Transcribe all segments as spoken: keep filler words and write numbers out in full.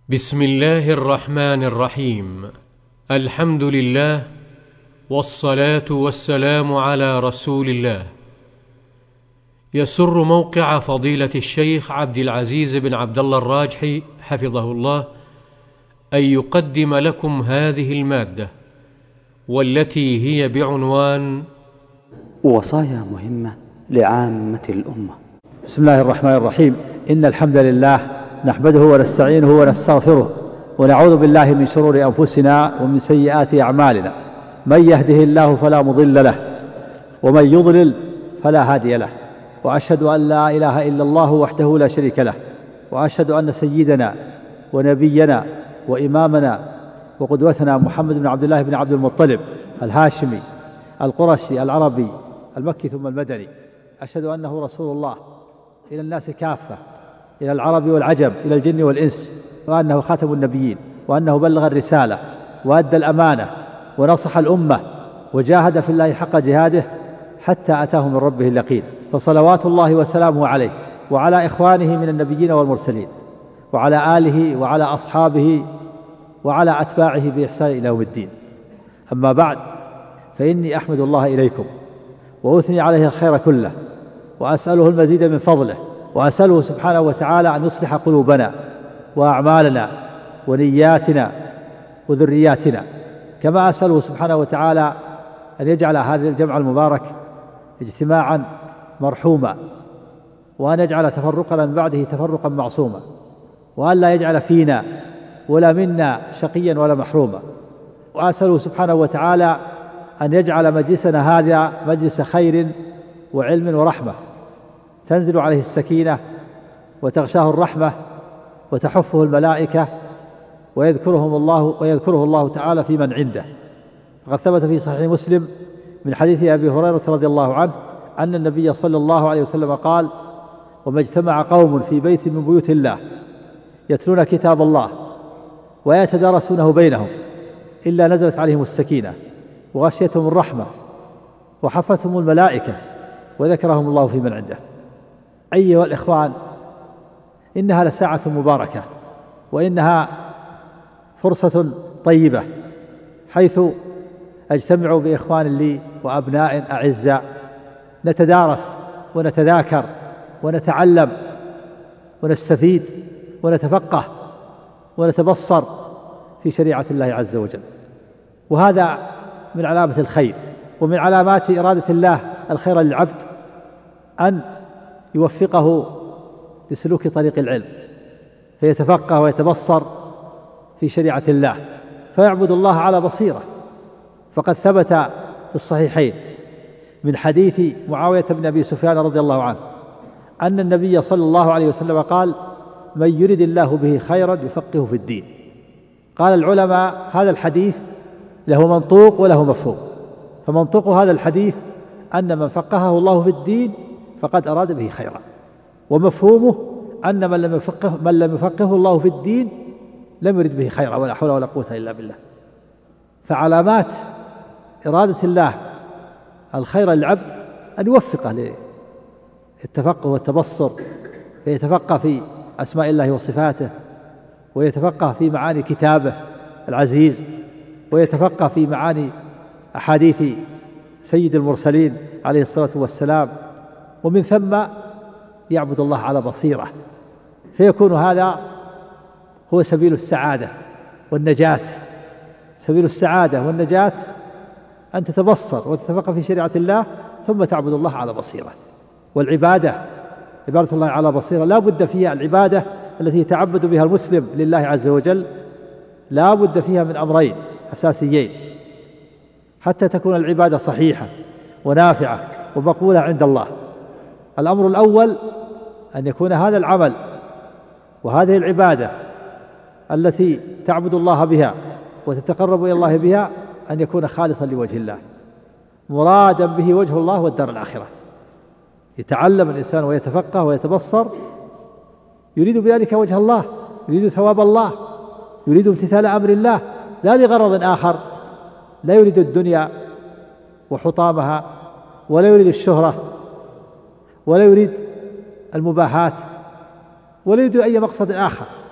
بسم الله الرحمن الرحيم. الحمد لله، والصلاة والسلام على رسول الله. يسر موقع فضيلة الشيخ عبد العزيز بن عبد الله الراجحي حفظه الله أن يقدم لكم هذه المادة، والتي هي بعنوان وصايا مهمة لعامة الأمة. بسم الله الرحمن الرحيم. إن الحمد لله نحمده ونستعينه ونستغفره، ونعوذ بالله من شرور أنفسنا ومن سيئات أعمالنا. من يهده الله فلا مضل له، ومن يضلل فلا هادي له. وأشهد أن لا إله إلا الله وحده لا شريك له، وأشهد أن سيدنا ونبينا وإمامنا وقدوتنا محمد بن عبد الله بن عبد المطلب الهاشمي القرشي العربي المكي ثم المدني، أشهد أنه رسول الله إلى الناس كافة، إلى العرب والعجم، إلى الجن والإنس، وأنه خاتم النبيين، وأنه بلغ الرسالة وأدى الأمانة ونصح الأمة وجاهد في الله حق جهاده حتى أتاه من ربه اليقين. فصلوات الله وسلامه عليه وعلى إخوانه من النبيين والمرسلين، وعلى آله وعلى أصحابه وعلى أتباعه بإحسان إلى يوم الدين. أما بعد، فإني أحمد الله إليكم وأثني عليه الخير كله، وأسأله المزيد من فضله، وأسأله سبحانه وتعالى أن يصلح قلوبنا وأعمالنا ونياتنا وذرياتنا، كما أسأله سبحانه وتعالى أن يجعل هذا الجمع المبارك اجتماعا مرحوما، وأن يجعل تفرقنا من بعده تفرقا معصوما، وأن لا يجعل فينا ولا منا شقيا ولا محروما. وأسأله سبحانه وتعالى أن يجعل مجلسنا هذا مجلس خير وعلم ورحمة، تنزل عليه السكينة وتغشاه الرحمة وتحفه الملائكة ويذكرهم الله ويذكره الله تعالى في من عنده. وقد ثبت في صحيح مسلم من حديث أبي هريرة رضي الله عنه أن النبي صلى الله عليه وسلم قال: وما اجتمع قوم في بيت من بيوت الله يتلون كتاب الله ويتدارسونه بينهم إلا نزلت عليهم السكينة وغشيتهم الرحمة وحفتهم الملائكة وذكرهم الله في من عنده. أيها الإخوان، إنها لساعة مباركة، وإنها فرصة طيبة، حيث أجتمع بإخوان لي وأبناء أعزاء نتدارس ونتذاكر ونتعلم ونستفيد ونتفقه ونتبصر في شريعة الله عز وجل. وهذا من علامة الخير، ومن علامات إرادة الله الخير للعبد أن يوفقه لسلوك طريق العلم، فيتفقه ويتبصر في شريعة الله، فيعبد الله على بصيرة. فقد ثبت في الصحيحين من حديث معاوية بن أبي سفيان رضي الله عنه أن النبي صلى الله عليه وسلم قال: من يرد الله به خيرا يفقهه في الدين. قال العلماء: هذا الحديث له منطوق وله مفهوم. فمنطوق هذا الحديث أن من فقهه الله في الدين فقد أراد به خيرا، ومفهومه أن من لم يفقه من لم يفقهه الله في الدين لم يرد به خيرا، ولا حول ولا قوة إلا بالله. فعلامات إرادة الله الخير للعبد أن يوفقه للتفقه والتبصر، فيتفقه في أسماء الله وصفاته، ويتفقه في معاني كتابه العزيز، ويتفقه في معاني أحاديث سيد المرسلين عليه الصلاة والسلام، ومن ثم يعبد الله على بصيرة، فيكون هذا هو سبيل السعادة والنجاة. سبيل السعادة والنجاة أن تتبصر وتتفقه في شريعة الله، ثم تعبد الله على بصيرة. والعبادة عبادة الله على بصيرة لا بد فيها، العبادة التي يتعبد بها المسلم لله عز وجل لا بد فيها من أمرين أساسيين حتى تكون العبادة صحيحة ونافعة ومقبولة عند الله. الأمر الأول أن يكون هذا العمل وهذه العبادة التي تعبد الله بها وتتقرب إلى الله بها أن يكون خالصا لوجه الله، مرادا به وجه الله والدار الآخرة. يتعلم الإنسان ويتفقه ويتبصر يريد بذلك وجه الله، يريد ثواب الله، يريد امتثال أمر الله، لا لغرض آخر، لا يريد الدنيا وحطامها، ولا يريد الشهرة، ولا يريد المباحات، ولا يريد أي مقصد آخر،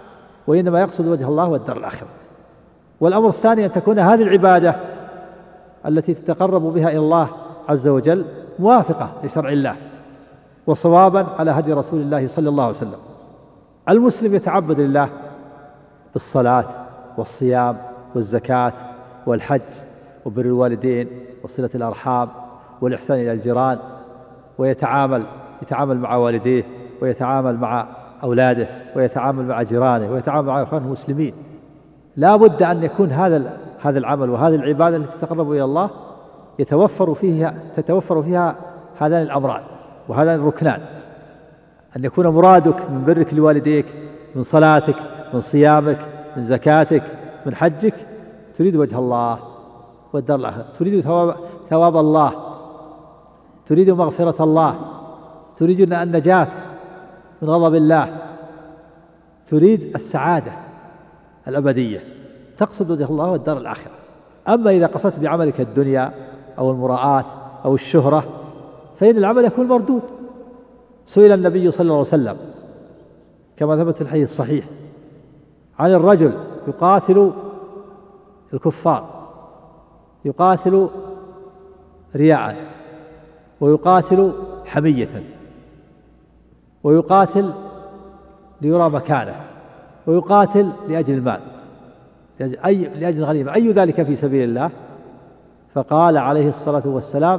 وإنما يقصد وجه الله والدار الآخرة. والأمر الثاني أن تكون هذه العبادة التي تتقرب بها إلى الله عز وجل موافقة لشرع الله وصوابا على هدي رسول الله صلى الله عليه وسلم. المسلم يتعبد لله بالصلاة والصيام والزكاة والحج وبر الوالدين وصلة الأرحام والإحسان إلى الجيران، ويتعامل يتعامل مع والديه ويتعامل مع أولاده ويتعامل مع جيرانه ويتعامل مع إخوانه المسلمين. لا بد أن يكون هذا هذا العمل وهذه العبادة التي تتقرب إلى الله يتوفر فيها تتوفر فيها هذان الأمران وهذان الركنان، أن يكون مرادك من برك لوالديك، من صلاتك، من صيامك، من زكاتك، من حجك، تريد وجه الله والدار الآخرة، تريد ثواب, ثواب الله، تريد مغفرة الله، تريد النجاة من غضب الله، تريد السعادة الأبدية، تقصد وجه الله والدار الآخرة. أما إذا قصدت بعملك الدنيا أو المراءات أو الشهرة فإن العمل يكون مردود. سئل النبي صلى الله عليه وسلم كما ثبت في الحديث الصحيح عن الرجل يقاتل الكفار، يقاتل رياء ويقاتل حمية ويقاتل ليرى مكانه ويقاتل لأجل المال أي لأجل الغنيمة، أي ذلك في سبيل الله؟ فقال عليه الصلاة والسلام: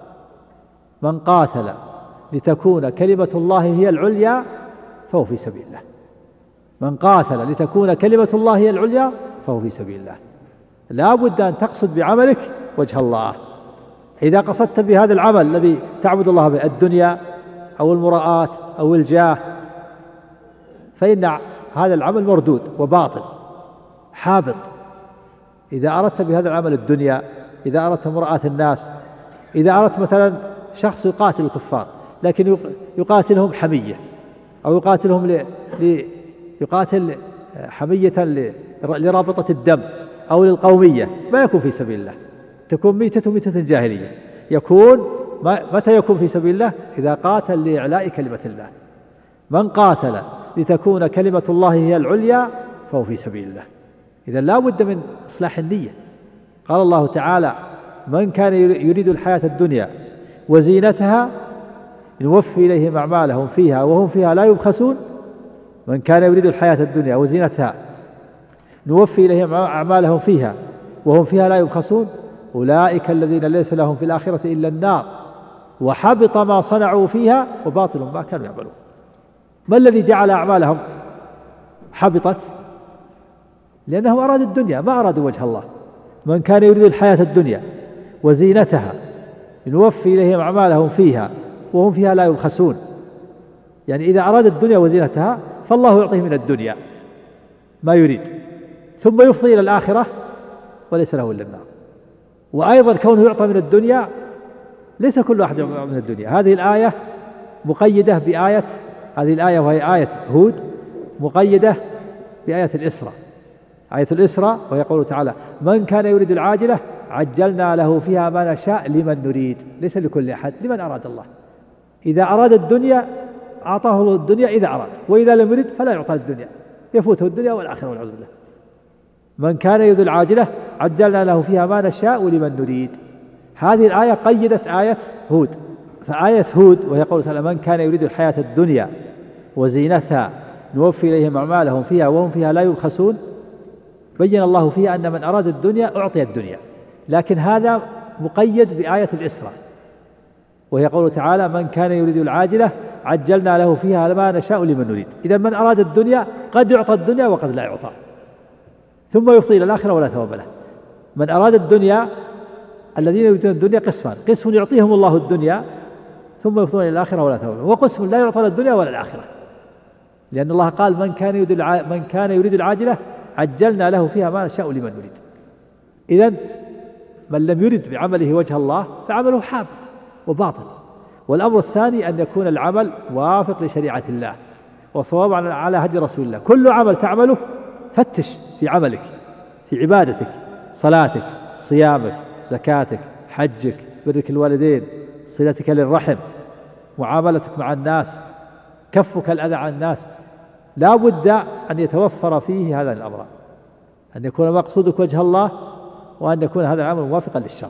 من قاتل لتكون كلمة الله هي العليا فهو في سبيل الله. من قاتل لتكون كلمة الله هي العليا فهو في سبيل الله. لا بد أن تقصد بعملك وجه الله. إذا قصدت بهذا العمل الذي تعبد الله به الدنيا أو المراءات أو الجاه فإن هذا العمل مردود وباطل حابط. إذا أردت بهذا العمل الدنيا، إذا أردت مراءة الناس، إذا أردت مثلا شخص يقاتل الكفار لكن يقاتلهم حمية أو يقاتلهم ل... ل... يقاتل حمية لرابطة الدم أو للقومية، ما يكون في سبيل الله، تكون ميتة ميتة جاهلية. يكون متى يكون في سبيل الله؟ إذا قاتل لإعلاء كلمة الله. من قاتل لتكون كلمة الله هي العليا فهو في سبيل الله. إذا لا بد من إصلاح النية. قال الله تعالى: من كان يريد الحياة الدنيا وزينتها نوفي إليهم أعمالهم فيها وهم فيها لا يبخسون. من كان يريد الحياة الدنيا وزينتها نوفي إليهم أعمالهم فيها وهم فيها لا يبخسون أولئك الذين ليس لهم في الآخرة إلا النار وحبط ما صنعوا فيها وباطل ما كانوا يعملون. ما الذي جعل أعمالهم حبطت؟ لأنهم أرادوا الدنيا ما أرادوا وجه الله. من كان يريد الحياة الدنيا وزينتها نوفي إليهم أعمالهم فيها وهم فيها لا يبخسون. يعني إذا أراد الدنيا وزينتها فالله يعطيه من الدنيا ما يريد ثم يفضي إلى الآخرة وليس له إلا النار. وأيضا كونه يعطى من الدنيا ليس كل أحد يعطى من الدنيا. هذه الآية مقيدة بآية هذه الآية وهي آية هود مقيدة بآية الإسراء. آية الإسراء وهي قوله تعالى: من كان يريد العاجلة عجلنا له فيها ما نشاء لمن نريد. ليس لكل أحد، لمن أراد الله. إذا أراد الدنيا أعطاه الله الدنيا إذا أراد، وإذا لم يرد فلا يعطى الدنيا، يفوته الدنيا والآخرة والعياذ بالله. من كان يريد العاجلة عجلنا له فيها ما نشاء لمن نريد. هذه الآية قيدت آية هود. فآية هود وهي قوله تعالى: من كان يريد الحياة الدنيا وزينتها نوفي إليهم أعمالهم فيها وهم فيها لا يبخسون. بين الله فيها أن من أراد الدنيا أعطي الدنيا، لكن هذا مقيد بآية الإسراء وهي قوله تعالى: من كان يريد العاجلة عجلنا له فيها ما نشاء لمن نريد. إذا من أراد الدنيا قد يعطى الدنيا وقد لا يعطى ثم يفضي إلى الآخرة ولا ثواب له. من أراد الدنيا الذين يريدون الدنيا قسمان: قسم يعطيهم الله الدنيا ثم يفضون إلى الآخرة ولا ثواب له، وقسم لا يعطى الدنيا ولا الآخرة، لأن الله قال: من كان يريد الع... من كان يريد العاجلة عجلنا له فيها ما نشاء لمن نريد. إذن من لم يرد بعمله وجه الله فعمله حابط وباطل. والأمر الثاني أن يكون العمل وافق لشريعة الله وصواب على هدي رسول الله. كل عمل تعمله فتش في عملك، في عبادتك، صلاتك، صيامك، زكاتك، حجك، برك الوالدين، صلتك للرحم، معاملتك مع الناس، كفك الأذى عن الناس، لا بد أن يتوفر فيه هذا الأمر، أن يكون مقصودك وجه الله، وأن يكون هذا العمل موافقا للشرع.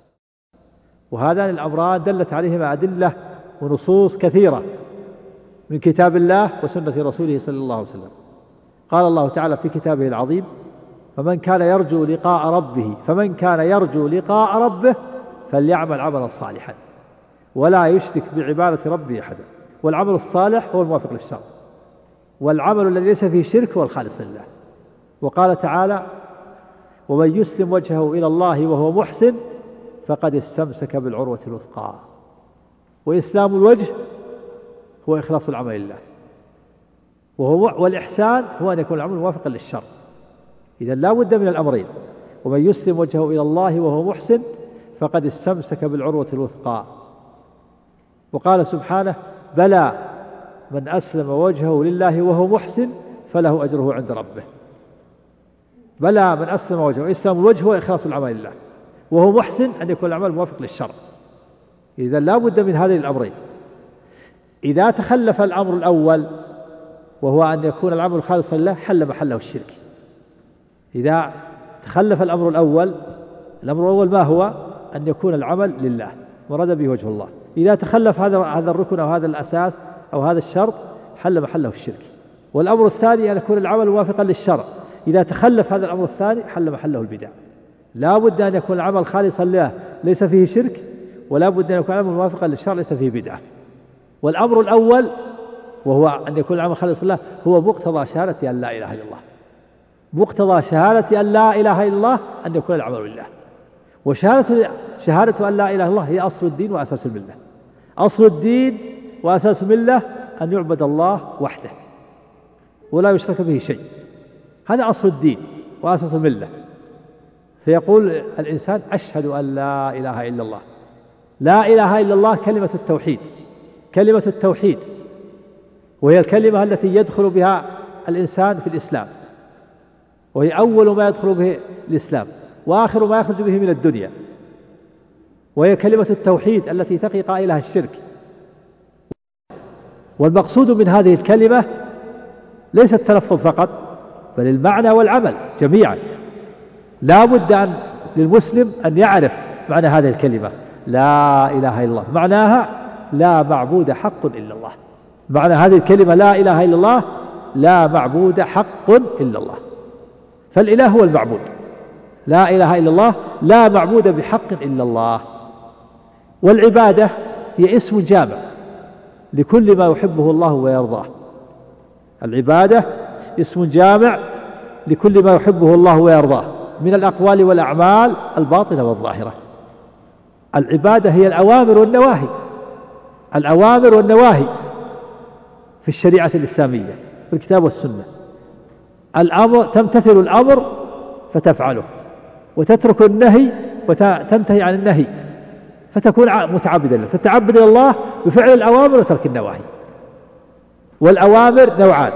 وهذان الأمران دلت عليهما أدلة ونصوص كثيرة من كتاب الله وسنة رسوله صلى الله عليه وسلم. قال الله تعالى في كتابه العظيم: فمن كان يرجو لقاء ربه فمن كان يرجو لقاء ربه فليعمل عملا صالحا ولا يشرك بعبادة ربه أحدا. والعمل الصالح هو الموافق للشرع، والعمل الذي ليس فيه شرك هو الخالص لله. وقال تعالى: ومن يسلم وجهه إلى الله وهو محسن فقد استمسك بالعروة الوثقى. وإسلام الوجه هو إخلاص العمل لله، وهو والإحسان هو أن يكون العمل موافقا للشرع. إذا لا بد من الأمرين: ومن يسلم وجهه إلى الله وهو محسن فقد استمسك بالعروة الوثقى. وقال سبحانه: بلى من أسلم وجهه لله وهو محسن فله أجره عند ربه. بلى من أسلم وجهه، إسلام الوجه هو إخلاص العمل لله، وهو محسن أن يكون العمل موافق للشرع. إذا لا بد من هذين الأمرين. إذا تخلف الأمر الأول وهو أن يكون العمل خالصا لله حل محله الشرك. إذا تخلف الأمر الأول، الأمر الأول ما هو؟ أن يكون العمل لله مراد به وجه الله. إذا تخلف هذا هذا الركن أو هذا الأساس أو هذا الشرط حل محله الشرك. والأمر الثاني أن يكون العمل موافقا للشرع. إذا تخلف هذا الأمر الثاني حل محله البدع. لا بد أن يكون العمل خالصا لله ليس فيه شرك، ولا بد أن يكون العمل موافقا للشرع ليس فيه بدعة. والأمر الأول وهو أن يكون العمل خالصا لله هو مقتضى شهادة أن لا إله إلا الله. مقتضى شهادة أن لا إله إلا الله أن يكون العمل لله. وشهادة شهادة أن لا إله إلا الله هي أصل الدين وأساس الملة. أصل الدين وأساس الملة أن يعبد الله وحده ولا يشرك به شيء. هذا أصل الدين وأساس الملة. فيقول الإنسان: أشهد أن لا إله إلا الله. لا إله إلا الله كلمة التوحيد، كلمة التوحيد، وهي الكلمة التي يدخل بها الإنسان في الإسلام، وهي أول ما يدخل به الإسلام وآخر ما يخرج به من الدنيا. وهي كلمة التوحيد التي تقي قائلها الشرك. والمقصود من هذه الكلمة ليس التلفظ فقط، بل المعنى والعمل جميعا. لا بد أن للمسلم أن يعرف معنى هذه الكلمة: لا إله إلا الله. معناها لا معبود حق إلا الله. معنى هذه الكلمة لا إله إلا الله لا معبود حق إلا الله. فالإله هو المعبود. لا إله إلا الله لا معبود بحق إلا الله. والعبادة هي اسم جامع لكل ما يحبه الله ويرضاه. العبادة اسم جامع لكل ما يحبه الله ويرضاه من الأقوال والأعمال الباطنة والظاهرة. العبادة هي الأوامر والنواهي، الأوامر والنواهي في الشريعة الإسلامية في الكتاب والسنة. الأمر تمتثل الأمر فتفعله، وتترك النهي وتنتهي عن النهي فتكون متعبدا له. تتعبد إلى الله بفعل الأوامر وترك النواهي. والأوامر نوعان: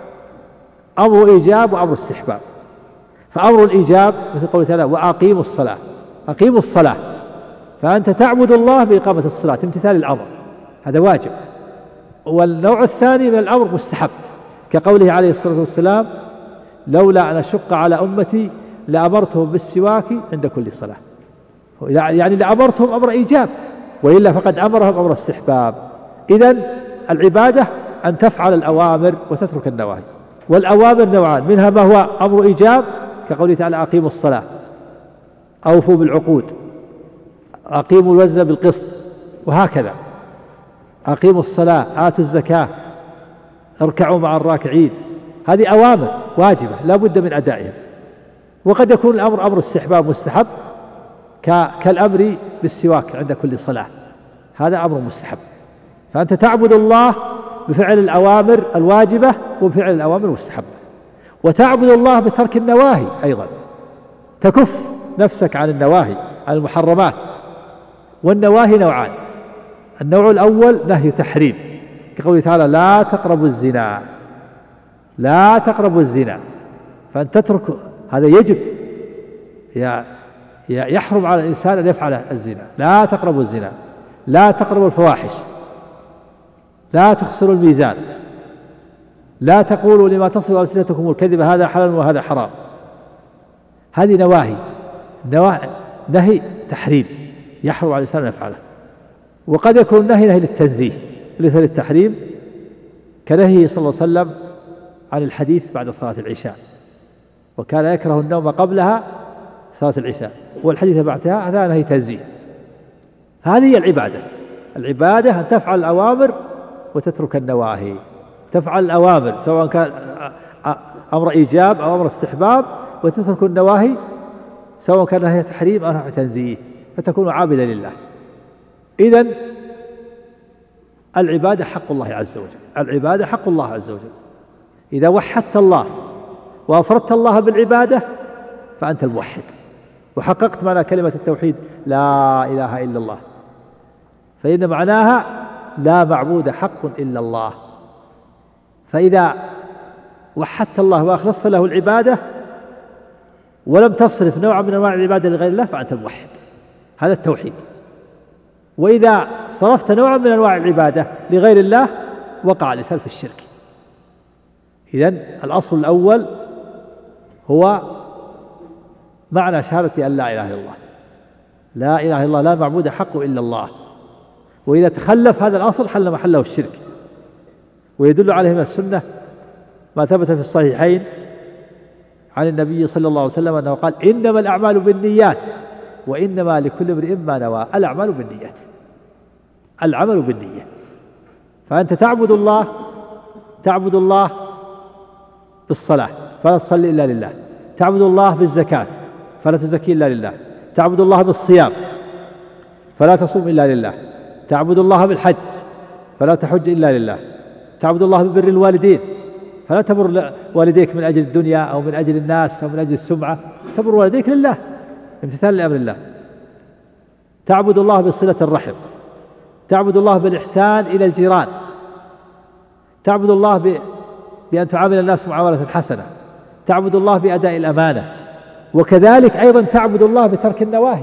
أمر إيجاب وأمر استحباب. فأمر الإيجاب مثل قوله تعالى: وأقيموا الصلاة. أقيموا الصلاة، فأنت تعبد الله بإقامة الصلاة، امتثال الأمر، هذا واجب. والنوع الثاني من الأمر مستحب، كقوله عليه الصلاة والسلام: لولا أن أشق على أمتي لأمرتهم بالسواك عند كل صلاة. يعني لأمرتهم أمر إيجاب، وإلا فقد أمرهم أمر استحباب. إذن العبادة أن تفعل الأوامر وتترك النواهي. والأوامر نوعان: منها ما هو أمر إيجاب كقوله تعالى: أقيموا الصلاة، أوفوا بالعقود، أقيموا الوزن بالقسط، وهكذا. أقيموا الصلاة، آتوا الزكاة، اركعوا مع الراكعين. هذه أوامر واجبة لا بد من أدائها. وقد يكون الأمر أمر استحباب مستحب كالأمر بالسواك عند كل صلاة، هذا أمر مستحب. فأنت تعبد الله بفعل الأوامر الواجبة وبفعل الأوامر المستحبة. وتعبد الله بترك النواهي أيضا، تكف نفسك عن النواهي، عن المحرمات. والنواهي نوعان: النوع الأول نهي تحريم كقوله تعالى: لا تقربوا الزنا. لا تقربوا الزنا، فأن تترك هذا يجب، يحرم على الإنسان أن يفعل الزنا. لا تقربوا الزنا، لا تقربوا الفواحش، لا تخسروا الميزان، لا تقولوا لما تصف ألسنتكم الكذب هذا حلال وهذا حرام. هذه نواهي، نواهي نهي تحريم يحرم على الإنسان أن يفعله. وقد يكون النهي نهي للتنزيه ليس للتحريم، كنهيه صلى الله عليه وسلم عن الحديث بعد صلاة العشاء، وكان يكره النوم قبلها صلاة العشاء والحديث بعدها، هذا نهي تنزيه. هذه هي العبادة. العبادة أن تفعل الأوامر وتترك النواهي، تفعل الأوامر سواء كان أمر إيجاب أو أمر استحباب، وتترك النواهي سواء كان نهي تحريم أو نهي تنزيه، فتكون عابدا لله. إذن العبادة حق الله عز وجل، العبادة حق الله عز وجل. إذا وحدت الله وأفردت الله بالعبادة فأنت الموحد، وحققت معنى كلمة التوحيد لا إله إلا الله، فإن معناها لا معبود حق إلا الله. فإذا وحدت الله وأخلصت له العبادة ولم تصرف نوعا من أنواع العبادة لغير الله فأنت موحد، هذا التوحيد. وإذا صرفت نوعا من أنواع العبادة لغير الله وقع الإنسان في الشرك. إذن الأصل الأول هو معنى شهادة أن لا إله إلا الله، لا إله إلا الله لا معبود حق إلا الله. وإذا تخلف هذا الأصل حل محله الشرك. ويدل عليه من السنة ما ثبت في الصحيحين عن النبي صلى الله عليه وسلم أنه قال إنما الأعمال بالنيات وإنما لكل امرئ ما نوى. الأعمال بالنيات، العمل بالنية. فأنت تعبد الله تعبد الله بالصلاة فلا تصلي إلا لله، تعبد الله بالزكاة فلا تزكي إلا لله، تعبد الله بالصيام فلا تصوم إلا لله، تعبد الله بالحج فلا تحج إلا لله، تعبد الله ببر الوالدين فلا تبر والديك من أجل الدنيا أو من أجل الناس أو من أجل السمعة، تبر والديك لله امتثال لأمر الله. تعبد الله بصلة الرحم، تعبد الله بالإحسان إلى الجيران، تعبد الله ب... بأن تعامل الناس معاملة حسنة، تعبد الله بأداء الأمانة. وكذلك أيضا تعبد الله بترك النواهي،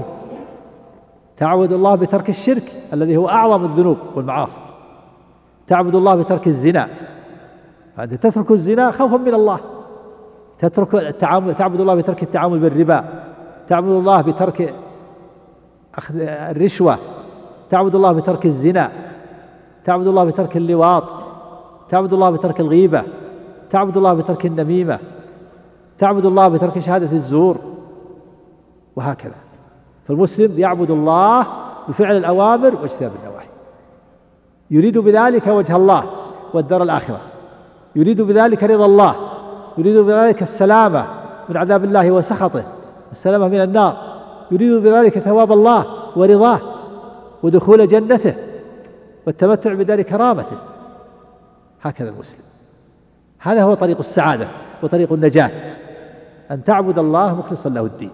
تعبد الله بترك الشرك الذي هو أعظم الذنوب والمعاصي، تعبد الله بترك الزنا، فأنت تترك الزنا خوفا من الله، تترك التعامل، تعبد الله بترك التعامل بالربا، تعبد الله بترك أخذ الرشوة، تعبد الله بترك الزنا، تعبد الله بترك اللواط، تعبد الله بترك الغيبة، تعبد الله بترك النميمة، تعبد الله بترك شهادة الزور، وهكذا. فالمسلم يعبد الله بفعل الأوامر واجتناب النواهي، يريد بذلك وجه الله والدار الآخرة، يريد بذلك رضا الله، يريد بذلك السلامة من عذاب الله وسخطه والسلامة من النار، يريد بذلك ثواب الله ورضاه ودخول جنته والتمتع بدار كرامته. هكذا المسلم، هذا هو طريق السعادة وطريق النجاة، أن تعبد الله مخلصا له الدين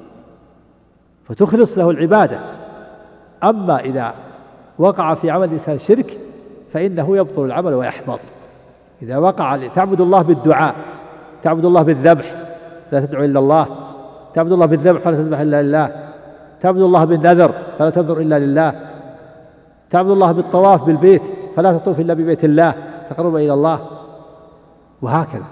فتخلص له العبادة. أما إذا وقع في عمل الإنسان شرك فإنه يبطل العمل ويحبط. إذا وقع تعبد الله بالدعاء، تعبد الله بالذبح لا تدعو إلا الله، تعبد الله بالذبح فلا تذبح إلا لله، تعبد الله بالنذر فلا تنذر إلا لله، تعبد الله بالطواف بالبيت فلا تطوف إلا ببيت الله تقرب إلى الله، وهكذا.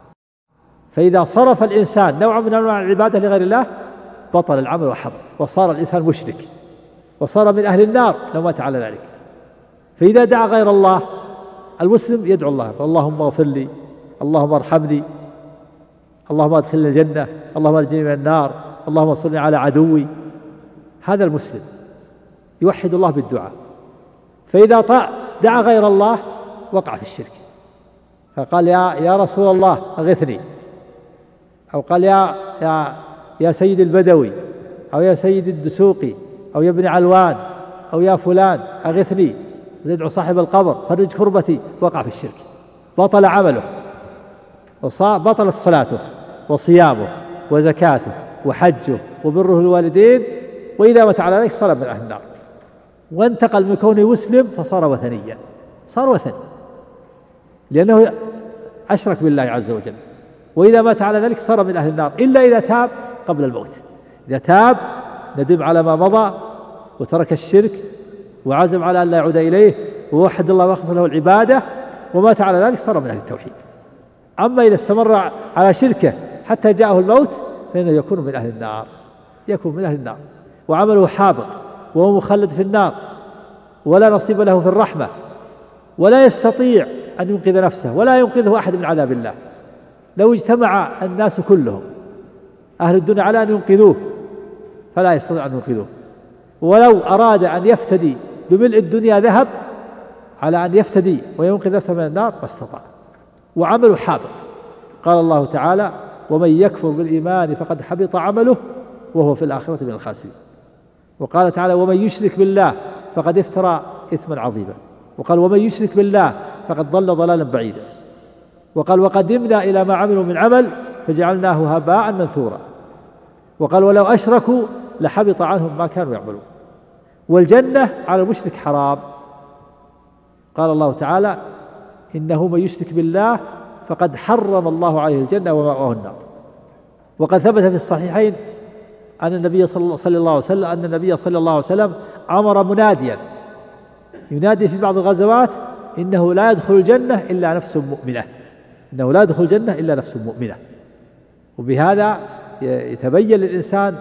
فإذا صرف الإنسان نوعا من أنواع العبادة لغير الله بطل العمل وحبط، وصار الإنسان مشرك وصار من أهل النار لو مات على ذلك. فإذا دعا غير الله، المسلم يدعو الله اللهم اغفر لي، اللهم ارحمني، اللهم ادخلني الجنة، اللهم ارجني من النار، اللهم انصرني على عدوي. هذا المسلم يوحد الله بالدعاء. فإذا دعا غير الله وقع في الشرك، فقال يا يا رسول الله أغثني، أو قال يا يا يا سيد البدوي، أو يا سيد الدسوقي، أو يا ابن علوان، أو يا فلان أغثني، يدعو صاحب القبر فرج كربتي، وقع في الشرك، بطل عمله، بطلت صلاته وصيامه وزكاته وحجه وبره الوالدين، وإذا مات على ذلك صار من أهل النار، وانتقل من كونه مسلم فصار وثنيا، صار وثني لأنه أشرك بالله عز وجل. وإذا مات على ذلك صار من أهل النار إلا إذا تاب قبل الموت. إذا تاب ندم على ما مضى وترك الشرك وعزم على أن لا يعود إليه ووحد الله وأخلص له العبادة ومات على ذلك صار من أهل التوحيد. أما إذا استمر على شركه حتى جاءه الموت فإنه يكون من أهل النار، يكون من أهل النار، وعمله حابط وهو مخلد في النار، ولا نصيب له في الرحمة، ولا يستطيع أن ينقذ نفسه ولا ينقذه أحد من عذاب الله. لو اجتمع الناس كلهم أهل الدنيا على أن ينقذوه فلا يستطيع أن ينقذوه، ولو أراد أن يفتدي بملء الدنيا ذهب على أن يفتدي وينقذ نفسه من النار ما استطاع، وعمله حابط. قال الله تعالى: ومن يكفر بالإيمان فقد حبط عمله وهو في الآخرة من الخاسرين. وقال تعالى: ومن يشرك بالله فقد افترى إثما عظيما. وقال: ومن يشرك بالله فقد ضل ضلالا بعيدا. وقال: وقدمنا إلى ما عملوا من عمل فجعلناه هباء منثورا. وقال: ولو أشركوا لحبط عنهم ما كانوا يعملون. والجنة على المشرك حرام. قال الله تعالى: إنه من يشرك بالله فقد حرم الله عليه الجنة ومأواه النار. وقد ثبت في الصحيحين أن النبي صلى الله عليه وسلم أن النبي صلى الله عليه وسلم أمر مناديا ينادي في بعض الغزوات: إنه لا يدخل الجنة إلا نفس مؤمنة، إنه لا يدخل الجنة إلا نفس مؤمنة. وبهذا يتبين للإنسان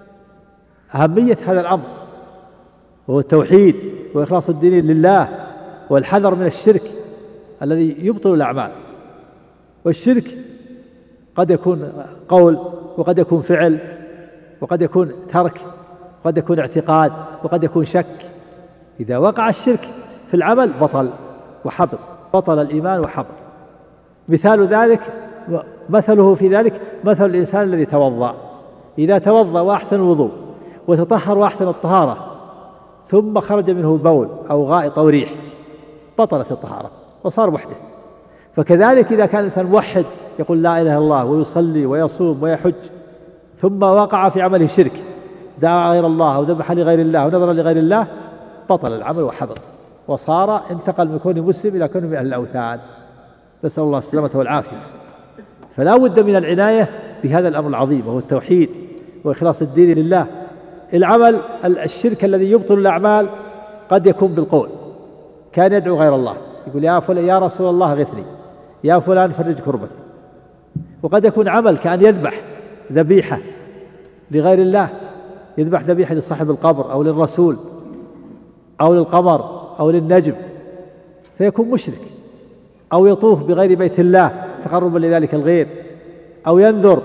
أهمية هذا الأمر، وهو التوحيد وإخلاص الدين لله، والحذر من الشرك الذي يبطل الأعمال. والشرك قد يكون قول، وقد يكون فعل، وقد يكون ترك، وقد يكون اعتقاد، وقد يكون شك. إذا وقع الشرك في العمل بطل وحبط، بطل الإيمان وحبط. مثال ذلك مثله في ذلك مثل الإنسان الذي توضأ، إذا توضأ وأحسن الوضوء وتطهر وأحسن الطهارة ثم خرج منه بول أو غائط أو ريح بطلت الطهارة وصار محدث. فكذلك إذا كان الإنسان موحد يقول لا إله إلا الله ويصلي ويصوم ويحج ثم وقع في عمله شرك، دعا غير الله أو ذبح لغير الله أو نذر لغير الله، بطل العمل وحبط، وصار انتقل من كونه مسلم إلى كونه من أهل الأوثان. نسأل الله السلامة والعافية. فلا بد من العناية بهذا الأمر العظيم، وهو التوحيد وإخلاص الدين لله. العمل الشرك الذي يبطل الأعمال قد يكون بالقول، كان يدعو غير الله، يقول يا فلان يا رسول الله غثني، يا فلان فرج كربتي. وقد يكون عمل كأن يذبح ذبيحة لغير الله، يذبح ذبيحة لصاحب القبر أو للرسول أو للقمر أو للنجم فيكون مشرك، أو يطوف بغير بيت الله تقربا لذلك الغير، أو ينذر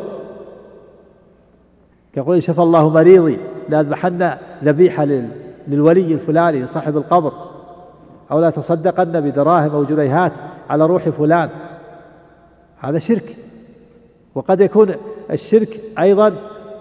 يقول شفى الله مريضي لا أذبحن ذبيحة للولي الفلاني لصاحب القبر، أو لا تصدقن بدراهم أو جنيهات على روح فلان. هذا شرك. وقد يكون الشرك أيضا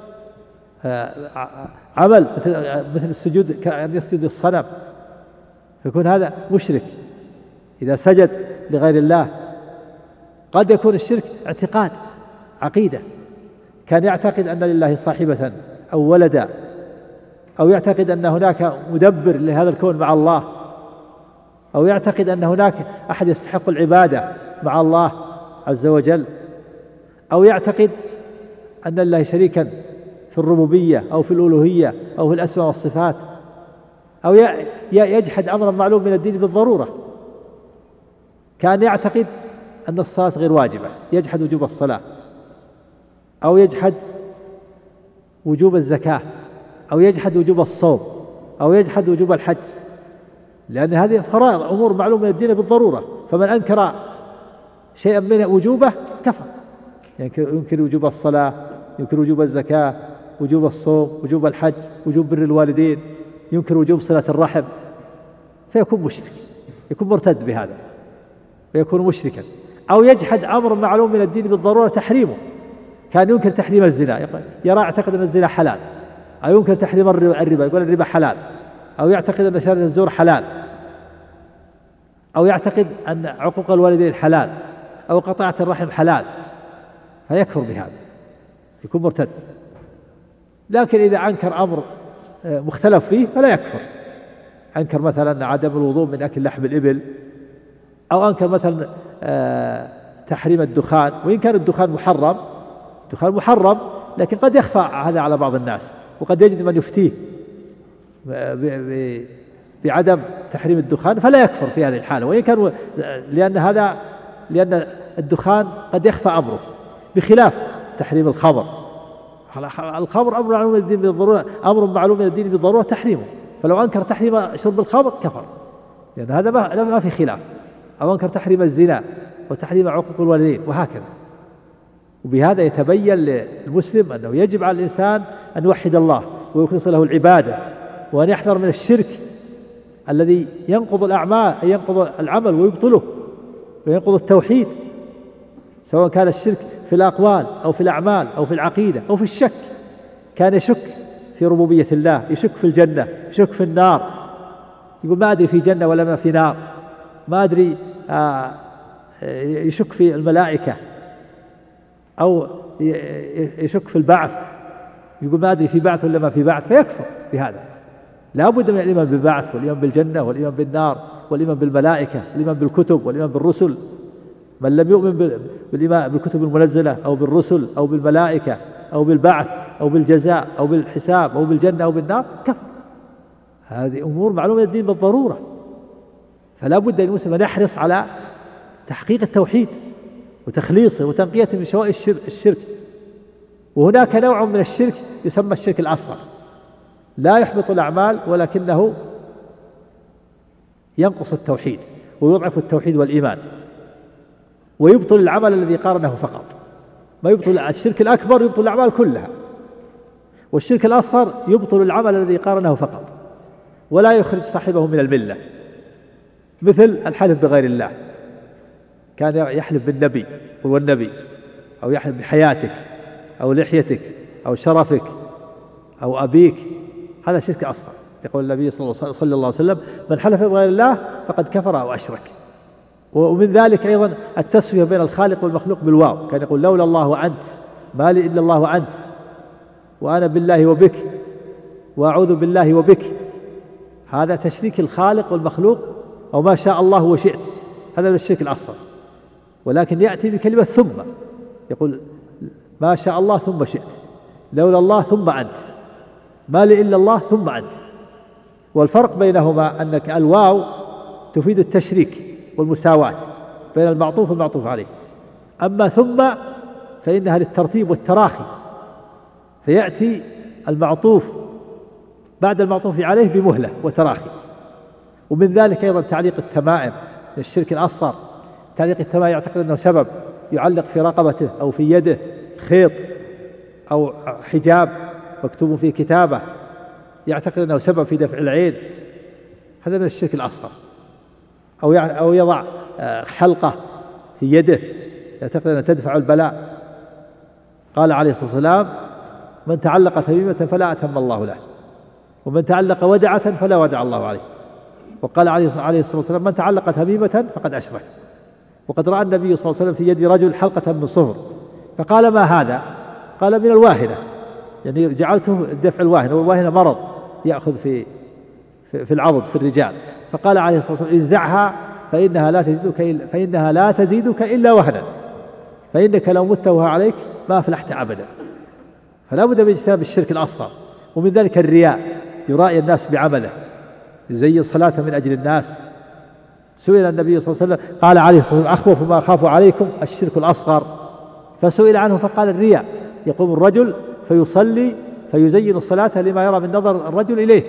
عمل مثل السجود كأن يسجد الصنم، فيكون هذا مشرك إذا سجد لغير الله. قد يكون الشرك اعتقاد عقيدة، كان يعتقد أن لله صاحبة أو ولدا، أو يعتقد أن هناك مدبر لهذا الكون مع الله، أو يعتقد أن هناك أحد يستحق العبادة مع الله عز وجل، أو يعتقد أن لله شريكا في الربوبية أو في الألوهية أو في الأسماء والصفات، أو يجحد أمرا معلوم من الدين بالضرورة، كان يعتقد أن الصلاة غير واجبة يجحد وجوب الصلاة، أو يجحد وجوب الزكاة، أو يجحد وجوب الصوم، أو يجحد وجوب الحج، لأن هذه فرائض أمور معلومة من الدين بالضرورة، فمن أنكر شيئا من وجوبه كفر. ينكر وجوب الصلاة، ينكر وجوب الزكاة، وجوب الصوم، وجوب الحج، وجوب بر الوالدين، ينكر وجوب صلة الرحم، فيكون مشرك، يكون مرتد بهذا فيكون مشركا. أو يجحد أمر معلوم من الدين بالضرورة تحريمه، كان ينكر تحريم الزنا، يرى يعتقد أن الزنا حلال، أو ينكر تحريم الربا، يقول الربا حلال، أو يعتقد أن شهادة الزور حلال، أو يعتقد أن عقوق الوالدين حلال، أو قطيعة الرحم حلال، فيكفر بهذا، يكون مرتد. لكن إذا أنكر أمر مختلف فيه فلا يكفر، أنكر مثلا عدم الوضوء من أكل لحم الإبل، أو أنكر مثلا تحريم الدخان، وإن كان الدخان محرم، الدخان محرم لكن قد يخفى هذا على بعض الناس، وقد يجد من يفتيه بعدم تحريم الدخان فلا يكفر في هذه الحالة، وإن كان لأن هذا لأن الدخان قد يخفى أمره، بخلاف تحريم الخمر. الخمر أمر معلوم من الدين بالضرورة، أمر معلوم من الدين بالضرورة تحريمه، فلو أنكر تحريم شرب الخمر كفر، لأن يعني هذا ما, ما في خلاف. أو أنكر تحريم الزنا وتحريم عقوق الوالدين وهكذا. وبهذا يتبين للمسلم أنه يجب على الإنسان أن يوحد الله ويخلص له العبادة، وأن يحذر من الشرك الذي ينقض الأعمال، ينقض العمل ويبطله، وينقض التوحيد، سواء كان الشرك في الأقوال أو في الأعمال أو في العقيدة أو في الشك. كان يشك في ربوبية الله، يشك في الجنة، يشك في النار، يقول ما أدري في جنة ولا ما في نار، ما أدري آه يشك في الملائكة، أو يشك في البعث، يقول ما أدري في بعث ولا ما في بعث، فيكفر بهذا. لا بد من الإيمان بالبعث والإيمان بالجنة والإيمان بالنار والإيمان بالملائكة والإيمان بالكتب والإيمان بالرسل. من لم يؤمن بالإيمان بالكتب المنزلة أو بالرسل أو بالملائكة أو بالبعث أو بالجزاء أو بالحساب أو بالجنة أو بالنار كفر. هذه أمور معلومة من الدين بالضرورة. فلا بد للمسلم أن يحرص على تحقيق التوحيد وتخليصه وتنقيته من شوائب الشرك. وهناك نوع من الشرك يسمى الشرك الأصغر، لا يحبط الأعمال ولكنه ينقص التوحيد ويضعف التوحيد والإيمان، ويبطل العمل الذي قارنه فقط. ما يبطل الشرك الأكبر يبطل الأعمال كلها، والشرك الأصغر يبطل العمل الذي قارنه فقط ولا يخرج صاحبه من الملة. مثل الحلف بغير الله، كان يحلف بالنبي والنبي، أو يحلف بحياتك أو لحيتك أو شرفك أو أبيك، هذا شرك أصغر. يقول النبي صلى الله عليه وسلم من حلف بغير الله فقد كفر أو أشرك. ومن ذلك أيضا التسوية بين الخالق والمخلوق بالواو، كان يقول لولا الله وأنت، ما لي إلا الله وأنت، وأنا بالله وبك، وأعوذ بالله وبك. هذا تشريك الخالق والمخلوق، أو ما شاء الله وشئت، هذا من الشرك الأصغر. ولكن يأتي بكلمة ثم، يقول ما شاء الله ثم شئت، لولا الله ثم أنت، ما لي إلا الله ثم أنت. والفرق بينهما أنك الواو تفيد التشريك والمساواة بين المعطوف والمعطوف عليه، أما ثم فإنها للترتيب والتراخي، فيأتي المعطوف بعد المعطوف عليه بمهلة وتراخي. ومن ذلك أيضا تعليق التمائم من الشرك الأصغر. تعليق التمائم يعتقد أنه سبب، يعلق في رقبته أو في يده خيط أو حجاب مكتوب فيه كتابة، يعتقد أنه سبب في دفع العين، هذا من الشرك الأصغر. أو أو يضع حلقة في يده يعتقد أنها تدفع البلاء. قال عليه الصلاة والسلام من تعلق تميمة فلا أتم الله له، ومن تعلق ودعة فلا ودع الله عليه. وقال عليه الصلاة والسلام من تعلق تميمة فقد أشرك. وقد رأى النبي صلى الله عليه وسلم في يد رجل حلقة من صفر، فقال ما هذا؟ قال من الواهنة، يعني جعلته دفع الواهنة، والواهنة مرض يأخذ في في العضد في الرجال. فقال عليه الصلاة والسلام انزعها فإنها لا تزيدك إلا فإنها لا تزيدك إلا وهنا، فإنك لو مت وهي عليك ما أفلحت أبدا. فلا بد من اجتناب الشرك الأصغر. ومن ذلك الرياء، يرائي الناس بعمله، يزين صلاته من أجل الناس. سئل النبي صلى الله عليه وسلم قال عليه الصلاة والسلام أخوف ما أخاف عليكم الشرك الأصغر، فسئل عنه فقال الرياء، يقوم الرجل فيصلي فيزين الصلاة لما يرى من نظر الرجل إليه.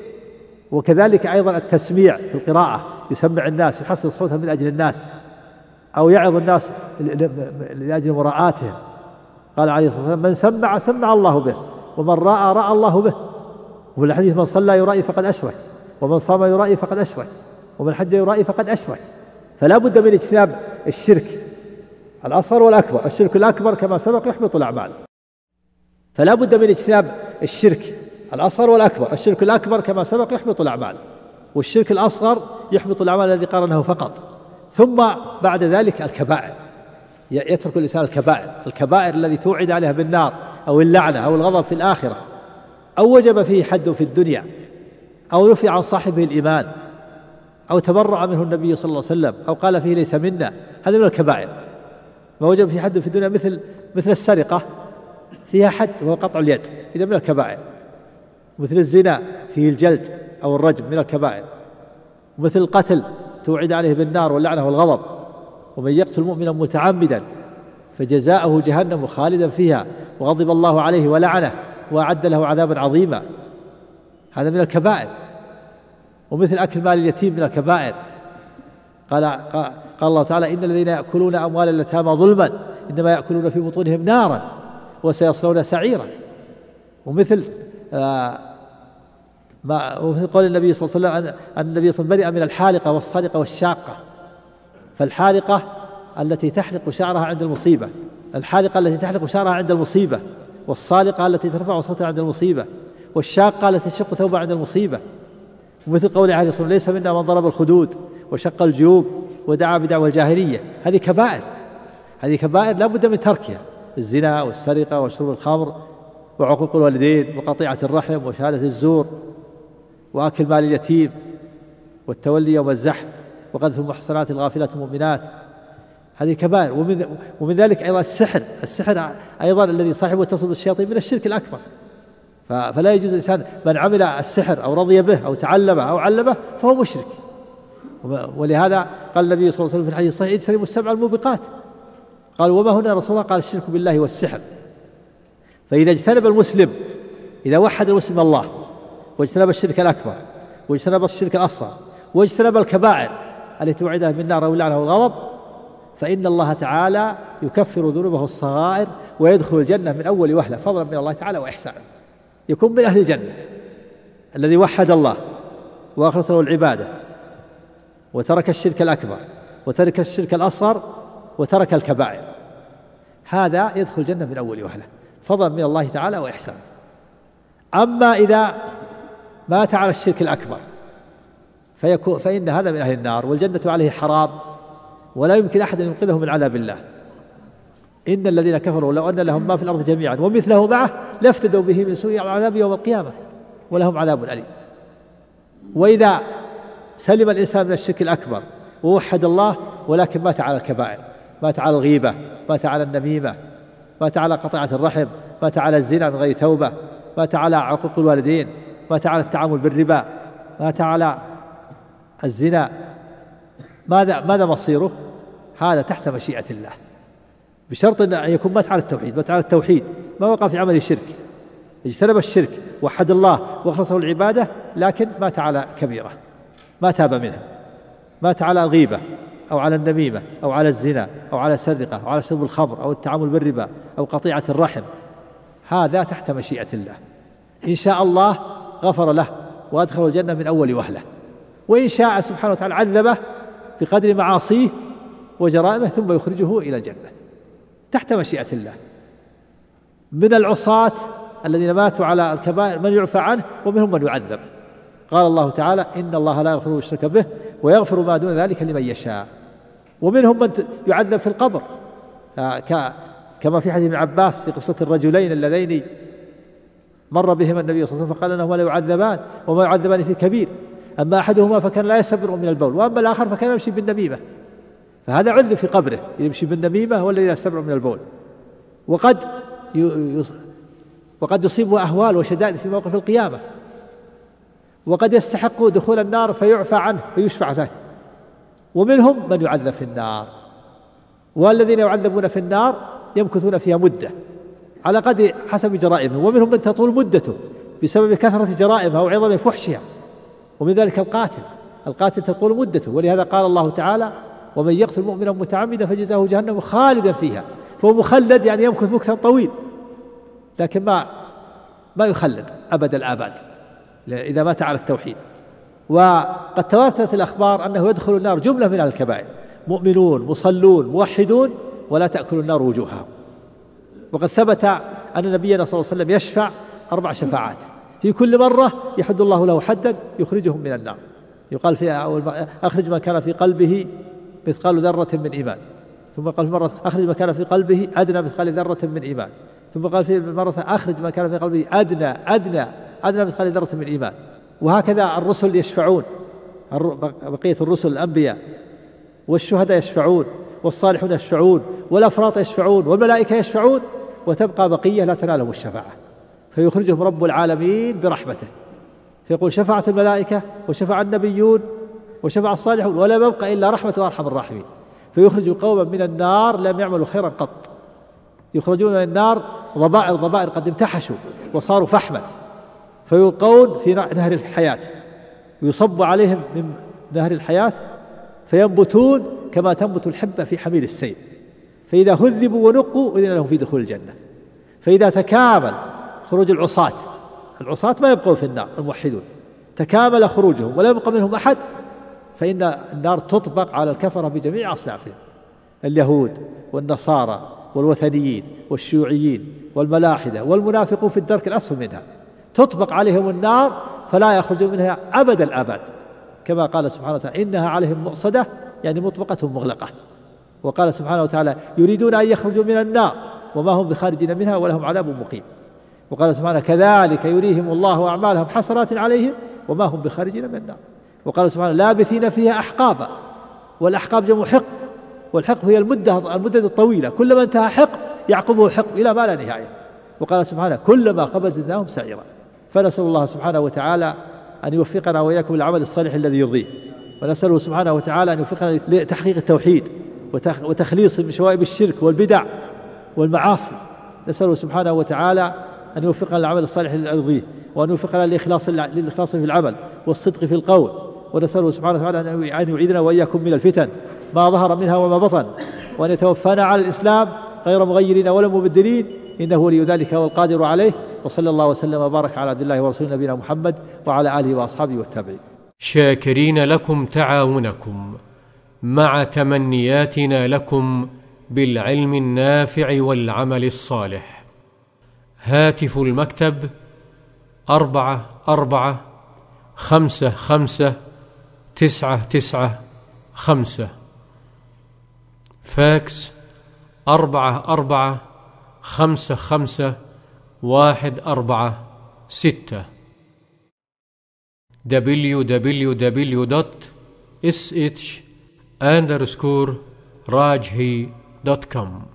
وكذلك أيضا التسميع في القراءة، يسمع الناس يحسن صوته من أجل الناس، أو يعظ الناس لأجل مراءاتهم. قال عليه الصلاة والسلام من سمع سمع الله به، ومن رأى رأى الله به. وفي الحديث من صلى يرائي فقد أشرك، ومن صام يرائي فقد أشرك، ومن حج يرائي فقد أشرك. فلا بد من اجتناب الشرك الأصغر والأكبر. الشرك الأكبر كما سبق يحبط الأعمال، فلا بد من اجتناب الشرك الأصغر والأكبر. الشرك الأكبر كما سبق يحبط الأعمال، والشرك الأصغر يحبط الأعمال الذي قارنه فقط. ثم بعد ذلك الكبائر، يترك الإنسان الكبائر، الكبائر الذي توعد عليها بالنار أو اللعنة أو الغضب في الآخرة، أو وجب فيه حد في الدنيا، أو رفع عن صاحبه الإيمان، أو تبرأ منه النبي صلى الله عليه وسلم، أو قال فيه ليس منا. هذا من الكبائر. ما وجب فيه حد في الدنيا مثل مثل السرقة فيها حد وهو قطع اليد، إذا من الكبائر. مثل الزنا فيه الجلد أو الرجم، من الكبائر. مثل القتل توعد عليه بالنار واللعنة والغضب، ومن يقتل مؤمنا متعمدا فجزاؤه جهنم خالدا فيها وغضب الله عليه ولعنه وأعد له عذابا عظيما. هذا من الكبائر. ومثل أكل مال اليتيم من الكبائر. قال, قال الله تعالى إن الذين يأكلون أموال اليتامى ظلما إنما يأكلون في بطونهم نارا وسيصلون سعيرا. ومثل آه ما ومثل قول النبي صلى الله عليه وسلم أن النبي صلى الله عليه وسلم برئ من الحالقة والصالقة والشاقة. فالحالقة التي تحلق شعرها عند المصيبة، الحالقة التي تحلق شعرها عند المصيبة، والصالقة التي ترفع صوتها عند المصيبة، والشاقة التي تشق ثوبها عند المصيبة. ومثل قول عليه الصلاة والسلام ليس منا من ضرب الخدود وشق الجيوب ودعا بدعوى الجاهلية. هذه كبائر، هذه كبائر لا بد من تركها: الزنا والسرقة وشرب الخمر وعقوق الوالدين وقطيعة الرحم وشهادة الزور وأكل مال اليتيم والتولي يوم الزحف وقذف المحصنات الغافلات المؤمنات. هذه كبائر. ومن, ومن ذلك أيضا السحر، السحر أيضا الذي صاحبه يتصل بالشياطين من الشرك الأكبر. فلا يجوز الإنسان من عمل السحر أو رضي به أو تعلمه أو علمه فهو مشرك. ولهذا قال النبي صلى الله عليه وسلم في الحديث الصحيح: اجتنبوا السبع الموبقات. قال: وما هنا رسول الله؟ قال: الشرك بالله والسحر. فإذا اجتنب المسلم، إذا وحد المسلم الله واجتنب الشرك الأكبر واجتنب الشرك الأصغر واجتنب الكبائر التي توعدها بالنار واللعنة والغضب، فإن الله تعالى يكفر ذنوبه الصغائر ويدخل الجنة من أول وهلة فضلا من الله تعالى وإحسانا. يكون من أهل الجنة الذي وحد الله وأخلص له العبادة وترك الشرك الأكبر وترك الشرك الأصغر وترك الكبائر، هذا يدخل الجنة من أول وهلة فضلا من الله تعالى وإحسانا. أما إذا مات على الشرك الأكبر فيكون فإن هذا من أهل النار والجنة عليه حرام ولا يمكن أحد أن ينقذه من عذاب الله. إن الذين كفروا لو أن لهم ما في الأرض جميعا ومثله معه لافتدوا به من سوء العذاب يوم القيامة ولهم عذاب أليم. وإذا سلم الإنسان من الشرك الأكبر ووحد الله ولكن مات على الكبائر، مات على الغيبة، مات على النميمة، مات على قطيعة الرحم، مات على الزنا من غير توبة، مات على عقوق الوالدين، مات على التعامل بالربا، مات على الزنا، ماذا ماذا مصيره؟ هذا تحت مشيئة الله، بشرط أن يكون مات على التوحيد، مات على التوحيد، ما وقع في عمل الشرك، اجتنب الشرك، وحد الله واخلصه العبادة، لكن مات على كبيرة ما تاب منها، مات على الغيبة أو على النميمة أو على الزنا أو على السرقة أو على شرب الخمر أو التعامل بالربا أو قطيعة الرحم، هذا تحت مشيئة الله. إن شاء الله غفر له وأدخله الجنة من أول وهلة، وإن شاء سبحانه وتعالى عذبه بقدر معاصيه وجرائمه ثم يخرجه إلى الجنة تحت مشيئة الله. من العصاة الذين ماتوا على الكبائر من يعفى عنه ومنهم من يعذب. قال الله تعالى: إن الله لا يغفر الشرك به ويغفر ما دون ذلك لمن يشاء. ومنهم من يعذب في القبر كما في حديث ابن عباس في قصة الرجلين اللذين مر بهما النبي صلى الله عليه وسلم فقال انهما لا يعذبان وما يعذبان في كبير، اما احدهما فكان لا يستبرئ من البول واما الاخر فكان يمشي بالنميمه، فهذا عذب في قبره يمشي بالنميمه هو الذي لا يستبرئ من البول. وقد وقد يصيبه اهوال وشدائد في موقف القيامه، وقد يستحق دخول النار فيعفى عنه فيشفع له. ومنهم من يعذب في النار، والذين يعذبون في النار يمكثون فيها مده على قدر حسب جرائمه، ومنهم من تطول مدته بسبب كثرة جرائمها وعظم فحشها، ومن ذلك القاتل القاتل تطول مدته. ولهذا قال الله تعالى: ومن يقتل مؤمنا متعمدا فجزاؤه جهنم خالدا فيها. فهو مخلد يعني يمكث مكثا طويل، لكن ما ما يخلد أبد الآباد إذا مات على التوحيد. وقد تواترت الأخبار أنه يدخل النار جملة من الكبائر، مؤمنون مصلون موحدون ولا تأكل النار وجوههم. وقد ثبت أن نبينا صلى الله عليه وسلم يشفع أربع شفاعات، في كل مرة يحد الله له حدا يخرجهم من النار. يقال فيها: أخرج ما كان في قلبه مثقال ذرة من إيمان، ثم قال في مرة: أخرج ما كان في قلبه أدنى مثقال ذرة من إيمان، ثم قال في مرة: أخرج ما كان في قلبه أدنى أدنى أدنى مثقال ذرة من إيمان. وهكذا الرسل يشفعون، بقية الرسل الأنبياء والشهداء يشفعون والصالحون يشفعون والأفراط يشفعون والملائكة يشفعون، وتبقى بقية لا تنالهم الشفاعة فيخرجهم رب العالمين برحمته، فيقول: شفعت الملائكة وشفع النبيون وشفع الصالحون ولا يبقى إلا رحمة وأرحم الراحمين. فيخرج قوما من النار لم يعملوا خيرا قط، يخرجون من النار ضبائر ضبائر قد امتحشوا وصاروا فحما، فيلقون في نهر الحياة ويصب عليهم من نهر الحياة فينبتون كما تنبت الحبة في حميل السيل، فإذا هذبوا ونقوا إذن لهم في دخول الجنة. فإذا تكامل خروج العصاة، العصاة ما يبقوا في النار الموحدون، تكامل خروجهم ولا يبقى منهم أحد، فإن النار تطبق على الكفرة بجميع أصنافهم، اليهود والنصارى والوثنيين والشيوعيين والملاحدة والمنافقون في الدرك الأسفل منها، تطبق عليهم النار فلا يخرجون منها أبد الآباد، كما قال سبحانه وتعالى إنها عليهم مؤصدة، يعني مطبقة مغلقة. وقال سبحانه وتعالى يريدون أن يخرجوا من النار وما هم بخارجين منها ولهم عذاب مقيم. وقال سبحانه كذلك يريهم الله أعمالهم حسرات عليهم وما هم بخارجين من النار. وقال سبحانه لابثين فيها أحقابا، والأحقاب جمع حقب، والحقب هي المدة المدة الطويلة، كلما انتهى حقب يعقبه حقب إلى ما لا نهاية. وقال سبحانه كلما خبت زدناهم سعيرا. فنسأل الله سبحانه وتعالى أن يوفقنا وإياكم للعمل الصالح الذي يرضيه، ونسأله سبحانه وتعالى أن يوفقنا لتحقيق التوحيد وتخليص من شوائب الشرك والبدع والمعاصي. نسأله سبحانه وتعالى أن يوفقنا للعمل الصالح الذي يرضيه، وأن يوفقنا للإخلاص للإخلاص في العمل والصدق في القول. ونسأله سبحانه وتعالى أن يعيذنا وإياكم من الفتن ما ظهر منها وما بطن، وأن يتوفانا على الإسلام غير مغيرين ولا مبدلين، إنه ولي ذلك والقادر عليه. وصلى الله وسلم وبارك على عبد الله ورسوله نبينا محمد وعلى آله وأصحابه والتابعين. شاكرين لكم تعاونكم مع تمنياتنا لكم بالعلم النافع والعمل الصالح. هاتف المكتب أربعة أربعة خمسة خمسة تسعة تسعة خمسة. فاكس أربعة أربعة خمسة خمسة واحد أربعة ستة. دبليو دبليو دبليو دوت إس إتش أندرسكور راجهي دوت كوم.